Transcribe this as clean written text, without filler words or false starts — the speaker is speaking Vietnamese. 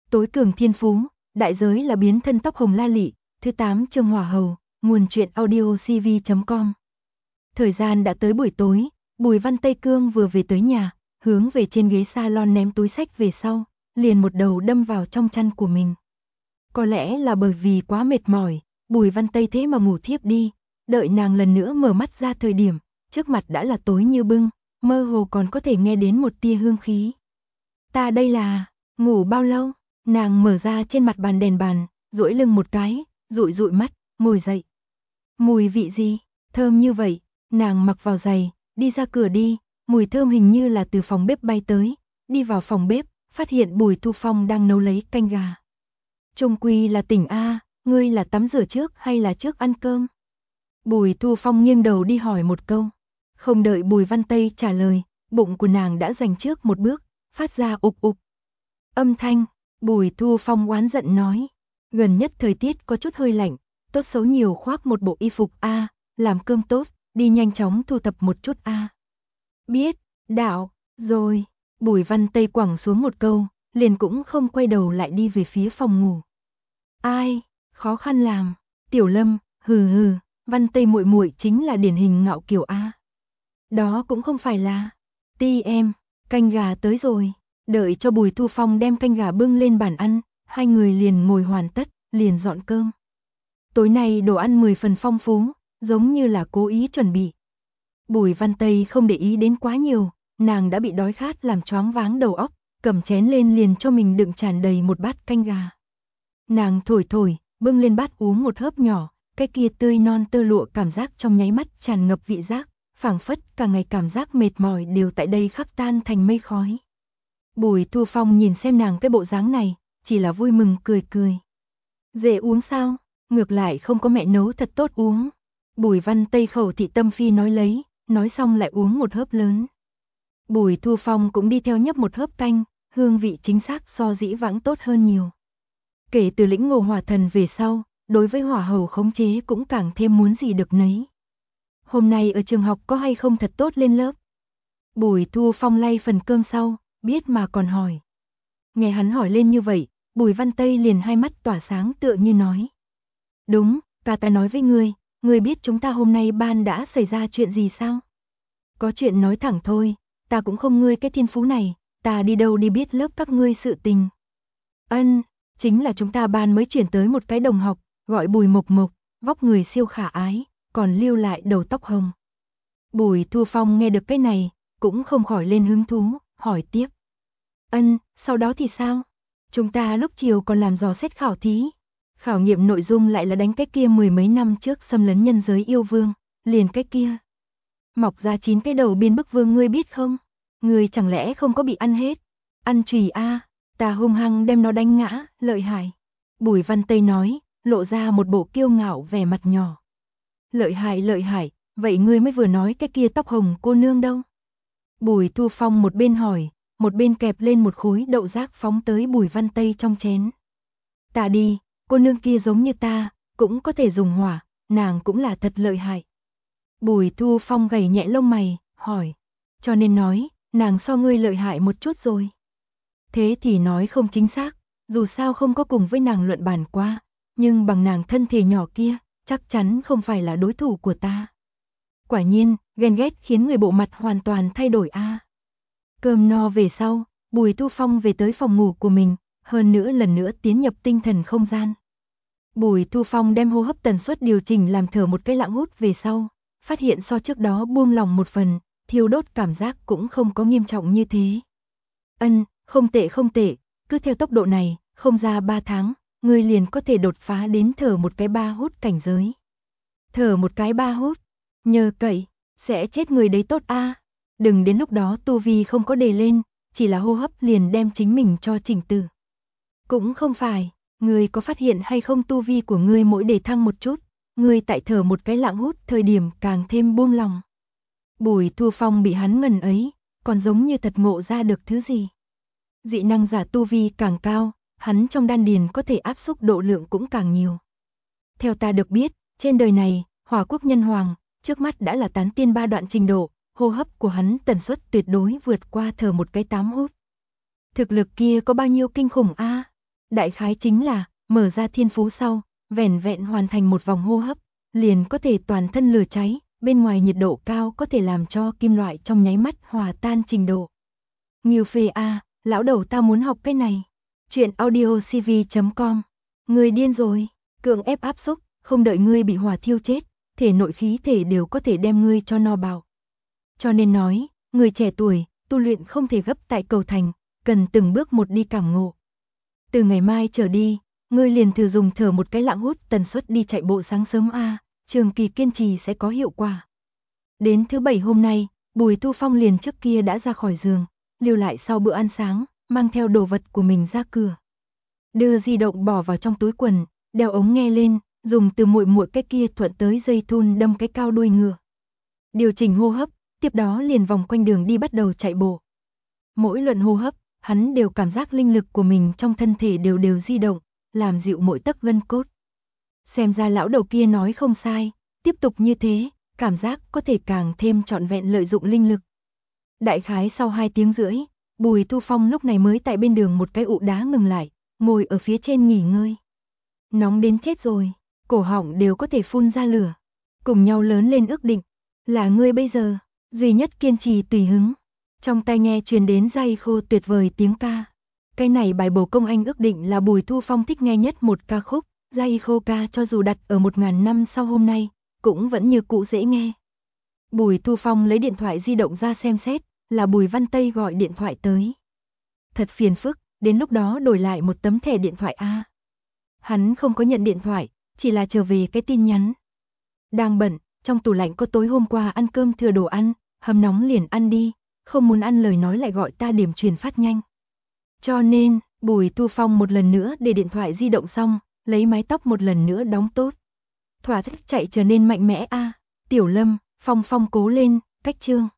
Tối cường thiên phú, đại giới là biến thân tóc hồng la lị, thứ 8 chương hỏa hầu, nguồn truyện audio cv.com. Thời gian đã tới buổi tối, Bùi Văn Tây Cương vừa về tới nhà, hướng về trên ghế salon ném túi sách về sau, liền một đầu đâm vào trong chăn của mình. Có lẽ là bởi vì quá mệt mỏi, Bùi Văn Tây thế mà ngủ thiếp đi, đợi nàng lần nữa mở mắt ra thời điểm, trước mặt đã là tối như bưng, mơ hồ còn có thể nghe đến một tia hương khí. Ta đây là, ngủ bao lâu? Nàng mở ra trên mặt bàn đèn bàn, duỗi lưng một cái, dụi dụi mắt, ngồi dậy. Mùi vị gì? Thơm như vậy, nàng mặc vào giày, đi ra cửa đi, mùi thơm hình như là từ phòng bếp bay tới, đi vào phòng bếp, phát hiện Bùi Thu Phong đang nấu lấy canh gà. Trung quy là tỉnh A, ngươi là tắm rửa trước hay là trước ăn cơm? Bùi Thu Phong nghiêng đầu đi hỏi một câu. Không đợi Bùi Văn Tây trả lời, bụng của nàng đã giành trước một bước, phát ra ục ục. Âm thanh, Bùi Thu Phong oán giận nói. Gần nhất thời tiết có chút hơi lạnh, tốt xấu nhiều khoác một bộ y phục A, làm cơm tốt, đi nhanh chóng thu thập một chút A. Biết, đạo, rồi, Bùi Văn Tây quẳng xuống một câu, liền cũng không quay đầu lại đi về phía phòng ngủ. Ai, khó khăn làm, Tiểu Lâm, hừ hừ, Văn Tây muội muội chính là điển hình ngạo kiều A. Đó cũng không phải là, ti em, canh gà tới rồi, đợi cho Bùi Thu Phong đem canh gà bưng lên bàn ăn, hai người liền ngồi hoàn tất, liền dọn cơm. Tối nay đồ ăn 10 phần phong phú, giống như là cố ý chuẩn bị. Bùi Văn Tây không để ý đến quá nhiều, nàng đã bị đói khát làm choáng váng đầu óc, cầm chén lên liền cho mình đựng tràn đầy một bát canh gà. Nàng thổi thổi, bưng lên bát uống một hớp nhỏ, cái kia tươi non tơ lụa cảm giác trong nháy mắt tràn ngập vị giác, phảng phất cả ngày cảm giác mệt mỏi đều tại đây khắc tan thành mây khói. Bùi Thu Phong nhìn xem nàng cái bộ dáng này, chỉ là vui mừng cười cười. Dễ uống sao? Ngược lại không có mẹ nấu thật tốt uống. Bùi Văn Tây khẩu thị tâm phi nói lấy, nói xong lại uống một hớp lớn. Bùi Thu Phong cũng đi theo nhấp một hớp canh, hương vị chính xác so dĩ vãng tốt hơn nhiều. Kể từ lĩnh ngộ hỏa thần về sau, đối với hỏa hầu khống chế cũng càng thêm muốn gì được nấy. Hôm nay ở trường học có hay không thật tốt lên lớp? Bùi Thu Phong lay phần cơm sau, biết mà còn hỏi. Nghe hắn hỏi lên như vậy, Bùi Văn Tây liền hai mắt tỏa sáng tựa như nói. Đúng, ca ta nói với ngươi biết chúng ta hôm nay ban đã xảy ra chuyện gì sao? Có chuyện nói thẳng thôi, ta cũng không ngươi cái thiên phú này, ta đi đâu đi biết lớp các ngươi sự tình. Ân, chính là chúng ta ban mới chuyển tới một cái đồng học, gọi Bùi Mộc Mộc, vóc người siêu khả ái, còn lưu lại đầu tóc hồng. Bùi Thu Phong nghe được cái này, cũng không khỏi lên hứng thú, hỏi tiếp. Ân, sau đó thì sao? Chúng ta lúc chiều còn làm dò xét khảo thí. Khảo nghiệm nội dung lại là đánh cái kia 10 mấy năm trước xâm lấn nhân giới yêu vương, liền cái kia. Mọc ra 9 cái đầu biên bức vương ngươi biết không? Ngươi chẳng lẽ không có bị ăn hết? Ăn chùy a, ta hung hăng đem nó đánh ngã, lợi hại. Bùi Văn Tây nói, lộ ra một bộ kiêu ngạo vẻ mặt nhỏ. Lợi hại, vậy ngươi mới vừa nói cái kia tóc hồng cô nương đâu? Bùi Thu Phong một bên hỏi, một bên kẹp lên một khối đậu rác phóng tới Bùi Văn Tây trong chén. Ta đi, cô nương kia giống như ta, cũng có thể dùng hỏa, nàng cũng là thật lợi hại. Bùi Thu Phong gảy nhẹ lông mày, hỏi, cho nên nói, nàng so ngươi lợi hại một chút rồi. Thế thì nói không chính xác, dù sao không có cùng với nàng luận bàn qua, nhưng bằng nàng thân thể nhỏ kia, chắc chắn không phải là đối thủ của ta. Quả nhiên, ghen ghét khiến người bộ mặt hoàn toàn thay đổi a. Cơm no về sau, Bùi Thu Phong về tới phòng ngủ của mình, hơn nữa lần nữa tiến nhập tinh thần không gian. Bùi Thu Phong đem hô hấp tần suất điều chỉnh làm thở một cái lặng hút về sau, phát hiện so trước đó buông lòng một phần, thiêu đốt cảm giác cũng không có nghiêm trọng như thế. Ân, không tệ, cứ theo tốc độ này, không ra 3 tháng, ngươi liền có thể đột phá đến thở một cái 3 hút cảnh giới. Thở một cái 3 hút, nhờ cậy, sẽ chết người đấy tốt a. Đừng đến lúc đó tu vi không có đề lên, chỉ là hô hấp liền đem chính mình cho chỉnh tử. Cũng không phải, ngươi có phát hiện hay không tu vi của ngươi mỗi đề thăng một chút, ngươi tại thở một cái lặng hút thời điểm càng thêm buông lòng. Bùi Thu Phong bị hắn ngần ấy, còn giống như thật ngộ ra được thứ gì. Dị năng giả tu vi càng cao, hắn trong đan điền có thể áp xúc độ lượng cũng càng nhiều. Theo ta được biết, trên đời này, Hỏa Quốc nhân hoàng, trước mắt đã là tán tiên 3 đoạn trình độ, hô hấp của hắn tần suất tuyệt đối vượt qua thở một cái 8 hút. Thực lực kia có bao nhiêu kinh khủng a? Đại khái chính là, mở ra thiên phú sau, vẻn vẹn hoàn thành một vòng hô hấp, liền có thể toàn thân lửa cháy, bên ngoài nhiệt độ cao có thể làm cho kim loại trong nháy mắt hòa tan trình độ. Nghiêu phê a, lão đầu ta muốn học cái này. Chuyện audiocv.com. Người điên rồi, cưỡng ép áp xúc, không đợi ngươi bị hỏa thiêu chết, thể nội khí thể đều có thể đem ngươi cho no bạo. Cho nên nói, người trẻ tuổi, tu luyện không thể gấp tại cầu thành, cần từng bước một đi cảm ngộ. Từ ngày mai trở đi, ngươi liền thử dùng thở một cái lạng hút tần suất đi chạy bộ sáng sớm a, trường kỳ kiên trì sẽ có hiệu quả. Đến thứ Bảy hôm nay, Bùi Tu Phong liền trước kia đã ra khỏi giường, lưu lại sau bữa ăn sáng, mang theo đồ vật của mình ra cửa. Đưa di động bỏ vào trong túi quần, đeo ống nghe lên, dùng từ muội muội cái kia thuận tới dây thun đâm cái cao đuôi ngựa. Điều chỉnh hô hấp, tiếp đó liền vòng quanh đường đi bắt đầu chạy bộ. Mỗi lần hô hấp, hắn đều cảm giác linh lực của mình trong thân thể đều đều di động, làm dịu mỗi tấc gân cốt. Xem ra lão đầu kia nói không sai, tiếp tục như thế, cảm giác có thể càng thêm trọn vẹn lợi dụng linh lực. Đại khái sau 2 tiếng rưỡi, Bùi Tu Phong lúc này mới tại bên đường một cái ụ đá ngừng lại, ngồi ở phía trên nghỉ ngơi. Nóng đến chết rồi, cổ họng đều có thể phun ra lửa. Cùng nhau lớn lên ước định, là ngươi bây giờ, duy nhất kiên trì tùy hứng. Trong tai nghe truyền đến Giai Khô tuyệt vời tiếng ca. Cái này bài bổ công anh ước định là Bùi Tu Phong thích nghe nhất một ca khúc, Giai Khô ca cho dù đặt ở 1000 năm sau hôm nay, cũng vẫn như cũ dễ nghe. Bùi Tu Phong lấy điện thoại di động ra xem xét, là Bùi Văn Tây gọi điện thoại tới. Thật phiền phức, đến lúc đó đổi lại một tấm thẻ điện thoại a. Hắn không có nhận điện thoại, chỉ là trở về cái tin nhắn. Đang bận, trong tủ lạnh có tối hôm qua ăn cơm thừa đồ ăn, hầm nóng liền ăn đi, không muốn ăn lời nói lại gọi ta điểm truyền phát nhanh. Cho nên, Bùi Tu Phong một lần nữa để điện thoại di động xong, lấy mái tóc một lần nữa đóng tốt. Thỏa thích chạy trở nên mạnh mẽ a. Tiểu Lâm, Phong Phong cố lên, cách chương.